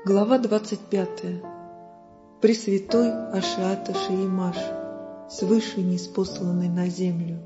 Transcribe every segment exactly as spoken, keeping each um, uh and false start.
Глава двадцать пятая. Пресвятой Ашиата Шиимаш, свыше ниспосланный на землю.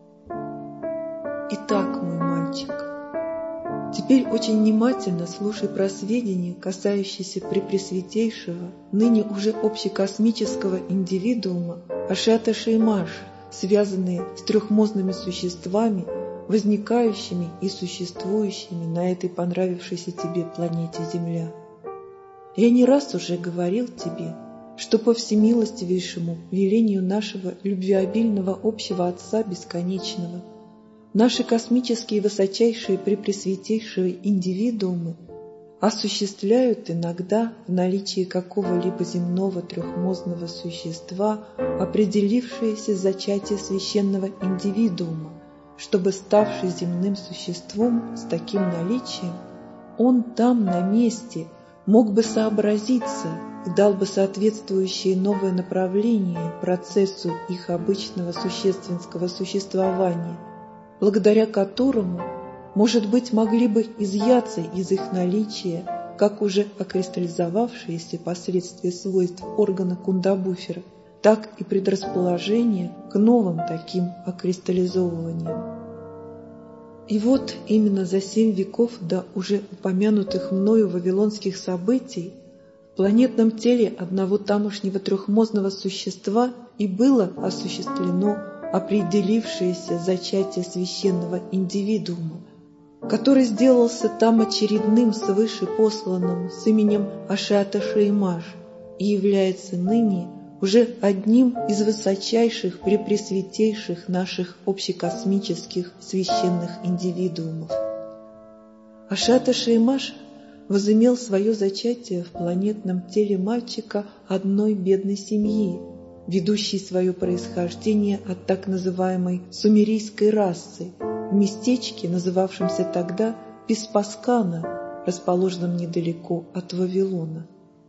Итак, мой мальчик, теперь очень внимательно слушай про сведения, касающиеся Препресвятейшего, ныне уже общекосмического индивидуума Ашиата Шиимаш, связанные с трехмозными существами, возникающими и существующими на этой понравившейся тебе планете Земля. Я не раз уже говорил тебе, что по всемилостивейшему велению нашего любвеобильного общего Отца Бесконечного наши космические высочайшие препресвятейшие индивидуумы осуществляют иногда в наличии какого-либо земного трехмозного существа определившееся зачатие священного индивидуума, чтобы, ставший земным существом с таким наличием, он там на месте мог бы сообразиться и дал бы соответствующее новое направление процессу их обычного существенского существования, благодаря которому, может быть, могли бы изъяться из их наличия, как уже окристаллизовавшиеся последствия свойств органа Кундабуфера, так и предрасположение к новым таким окристаллизовываниям. И вот именно за семь веков до уже упомянутых мною вавилонских событий в планетном теле одного тамошнего трехмозного существа и было осуществлено определившееся зачатие священного индивидуума, который сделался там очередным свыше посланным с именем Ашиата Шиимаш и является ныне уже одним из высочайших препресвятейших наших общекосмических священных индивидуумов. Ашиата Шиимаш возымел свое зачатие в планетном теле мальчика одной бедной семьи, ведущей свое происхождение от так называемой сумерийской расы в местечке, называвшемся тогда Песпаскана, расположенном недалеко от Вавилона.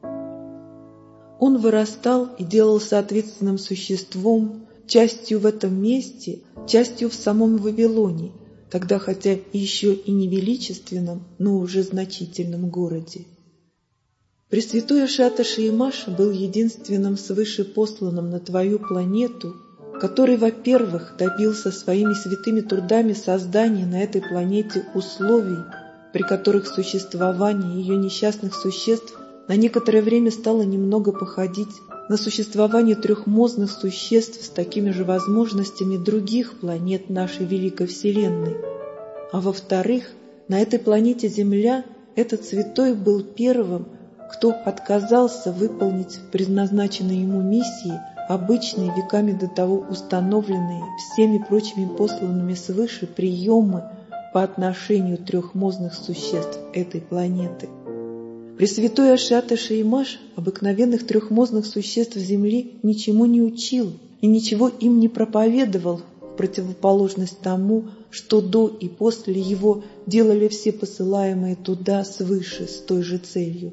Он вырастал и делался ответственным существом, частью в этом месте, частью в самом Вавилоне, тогда хотя еще и не величественном, но уже значительном городе. Пресвятой Ашиата Шиимаш был единственным свыше посланным на твою планету, который, во-первых, добился своими святыми трудами создания на этой планете условий, при которых существование ее несчастных существ на некоторое время стало немного походить на существование трехмозных существ с такими же возможностями других планет нашей великой Вселенной. А во-вторых, на этой планете Земля этот святой был первым, кто отказался выполнить предназначенные ему миссии, обычные веками до того установленные всеми прочими посланными свыше приемы по отношению трехмозных существ этой планеты. Пресвятой Ашиата Шиимаш обыкновенных трехмозных существ Земли ничему не учил и ничего им не проповедовал, в противоположность тому, что до и после его делали все посылаемые туда свыше с той же целью.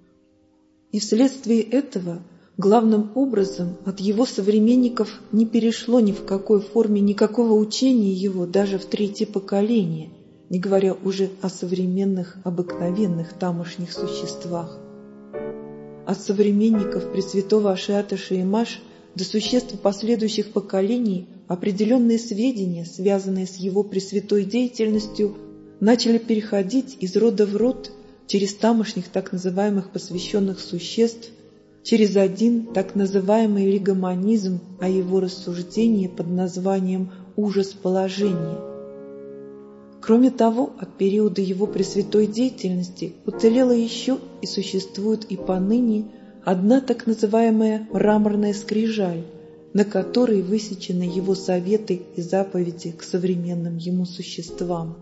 И вследствие этого главным образом от его современников не перешло ни в какой форме никакого учения его даже в третье поколение, не говоря уже о современных обыкновенных тамошних существах. От современников Пресвятого Ашиата Шиимаш до существ последующих поколений определенные сведения, связанные с его пресвятой деятельностью, начали переходить из рода в род через тамошних так называемых посвященных существ, через один так называемый лигоманизм о его рассуждении под названием «ужас положения». Кроме того, от периода его пресвятой деятельности уцелела еще и существует и поныне одна так называемая мраморная скрижаль, на которой высечены его советы и заповеди к современным ему существам.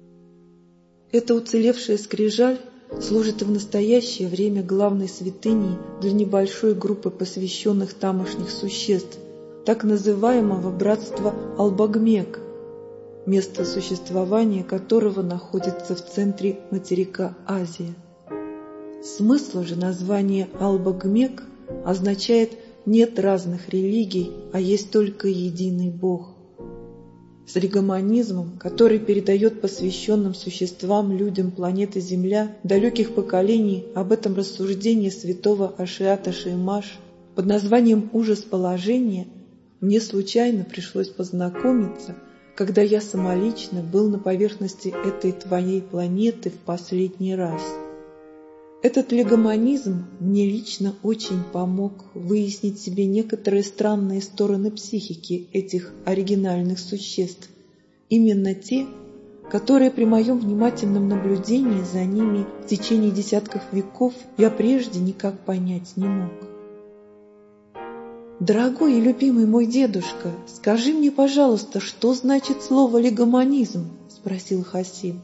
Эта уцелевшая скрижаль служит и в настоящее время главной святыней для небольшой группы посвященных тамошних существ, так называемого братства Албагмек, место существования которого находится в центре материка Азия. Смысл же названия Албагмек означает «нет разных религий, а есть только единый Бог». с легомонизмом, который передает посвященным существам, людям планеты Земля, далеких поколений об этом рассуждении святого Ашиата Шеймаш под названием «Ужас положения», мне случайно пришлось познакомиться, когда я самолично был на поверхности этой твоей планеты в последний раз. Этот легомонизм мне лично очень помог выяснить себе некоторые странные стороны психики этих оригинальных существ, именно те, которые при моем внимательном наблюдении за ними в течение десятков веков я прежде никак понять не мог. «Дорогой и любимый мой дедушка, скажи мне, пожалуйста, что значит слово «легомонизм»?» — спросил Хасим.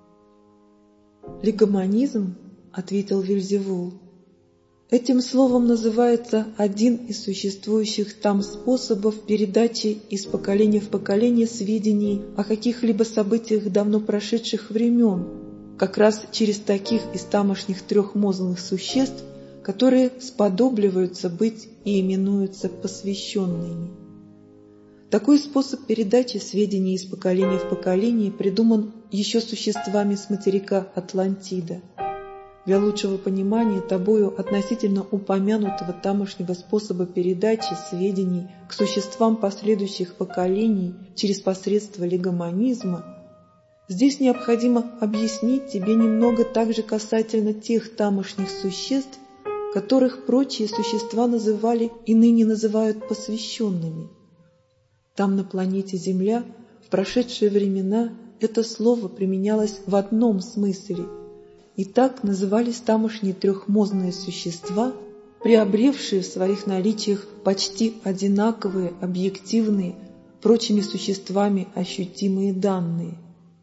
«Легомонизм, — ответил Вельзевул, — этим словом называется один из существующих там способов передачи из поколения в поколение сведений о каких-либо событиях давно прошедших времен, как раз через таких из тамошних трехмозглых существ, которые сподобливаются быть и именуются посвященными. Такой способ передачи сведений из поколения в поколение придуман еще существами с материка Атлантида. Для лучшего понимания тобою относительно упомянутого тамошнего способа передачи сведений к существам последующих поколений через посредство легомонизма, здесь необходимо объяснить тебе немного также касательно тех тамошних существ, которых прочие существа называли и ныне называют посвященными. Там, на планете Земля, в прошедшие времена это слово применялось в одном смысле, и так назывались тамошние трехмозные существа, приобревшие в своих наличиях почти одинаковые, объективные, прочими существами ощутимые данные.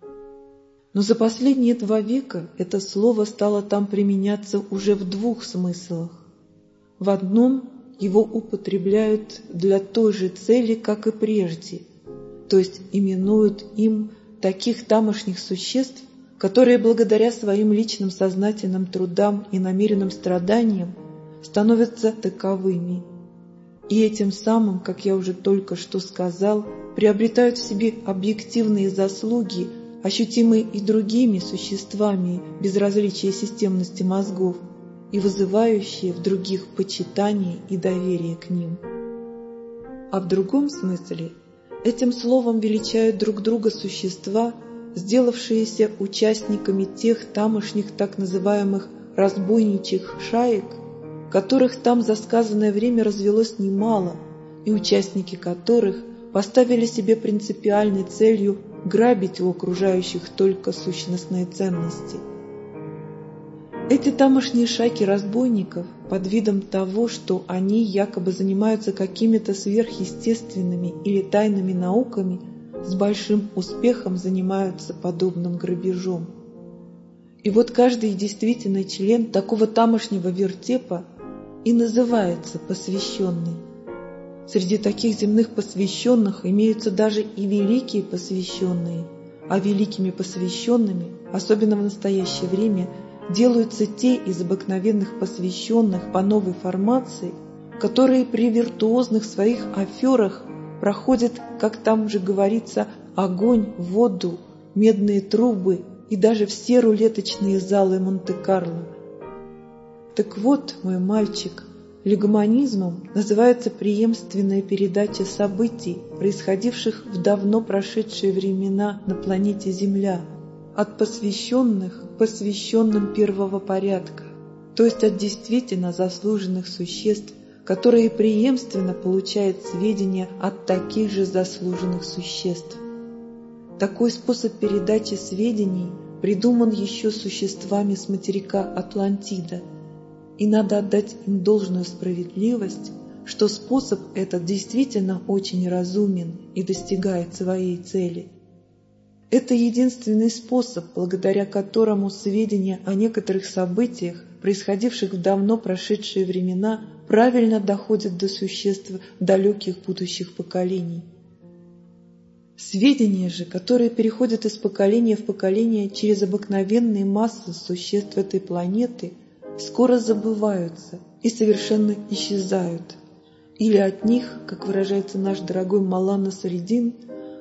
Но за последние два века это слово стало там применяться уже в двух смыслах. В одном его употребляют для той же цели, как и прежде, то есть именуют им таких тамошних существ, которые благодаря своим личным сознательным трудам и намеренным страданиям становятся таковыми. И этим самым, как я уже только что сказал, приобретают в себе объективные заслуги, ощутимые и другими существами без различия системности мозгов и вызывающие в других почитание и доверие к ним. А в другом смысле этим словом величают друг друга существа, сделавшиеся участниками тех тамошних так называемых разбойничьих шаек, которых там за сказанное время развелось немало, и участники которых поставили себе принципиальной целью грабить у окружающих только сущностные ценности. Эти тамошние шайки разбойников, под видом того, что они якобы занимаются какими-то сверхъестественными или тайными науками, с большим успехом занимаются подобным грабежом. И вот каждый действительный член такого тамошнего вертепа и называется посвященный. Среди таких земных посвященных имеются даже и великие посвященные, а великими посвященными, особенно в настоящее время, делаются те из обыкновенных посвященных по новой формации, которые при виртуозных своих аферах проходят, как там уже говорится, огонь, воду, медные трубы и даже все рулеточные залы Монте-Карло. Так вот, мой мальчик, легомонизмом называется преемственная передача событий, происходивших в давно прошедшие времена на планете Земля, от посвященных к посвященным первого порядка, то есть от действительно заслуженных существ, которые преемственно получают сведения от таких же заслуженных существ. Такой способ передачи сведений придуман еще существами с материка Атлантида, и надо отдать им должную справедливость, что способ этот действительно очень разумен и достигает своей цели. Это единственный способ, благодаря которому сведения о некоторых событиях, происходивших в давно прошедшие времена, правильно доходят до существ далеких будущих поколений. Сведения же, которые переходят из поколения в поколение через обыкновенные массы существ этой планеты, скоро забываются и совершенно исчезают, или от них, как выражается наш дорогой Маллана Средин,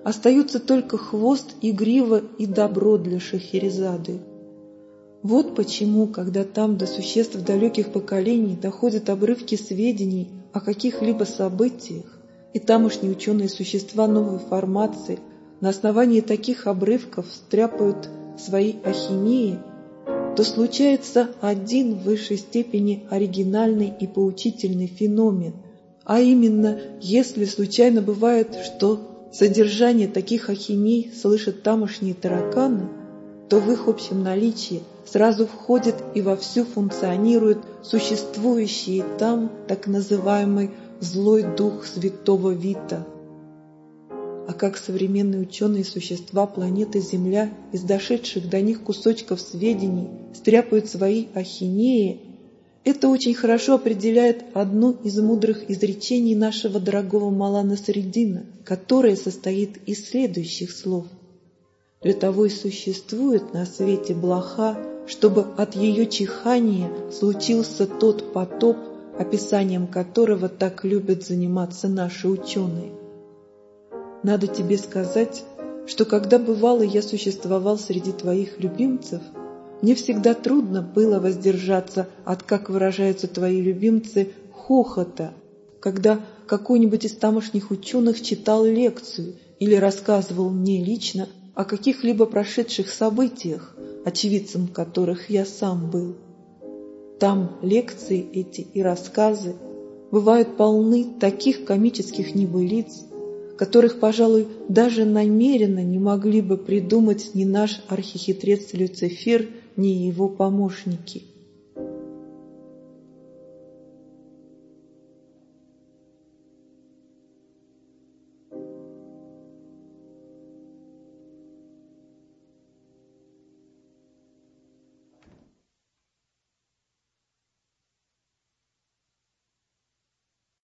остаются только хвост и грива и добро для Шахерезады. Вот почему, когда там до существ далеких поколений доходят обрывки сведений о каких-либо событиях, и тамошние ученые существа новой формации на основании таких обрывков стряпают свои ахинеи, то случается один в высшей степени оригинальный и поучительный феномен, а именно, если случайно бывает, что содержание таких ахиней слышат тамошние тараканы, то в их общем наличии сразу входит и вовсю функционирует существующий там так называемый «злой дух святого Вита». А как современные ученые существа планеты Земля из дошедших до них кусочков сведений стряпают свои ахинеи, это очень хорошо определяет одно из мудрых изречений нашего дорогого Малана Средина, которое состоит из следующих слов: «Для того и существует на свете блоха, чтобы от ее чихания случился тот потоп, описанием которого так любят заниматься наши ученые». Надо тебе сказать, что когда бывало я существовал среди твоих любимцев, мне всегда трудно было воздержаться от, как выражаются твои любимцы, хохота, когда какой-нибудь из тамошних ученых читал лекцию или рассказывал мне лично о каких-либо прошедших событиях, очевидцем которых я сам был. Там лекции эти и рассказы бывают полны таких комических небылиц, которых, пожалуй, даже намеренно не могли бы придумать ни наш архихитрец Люцифер, ни его помощники.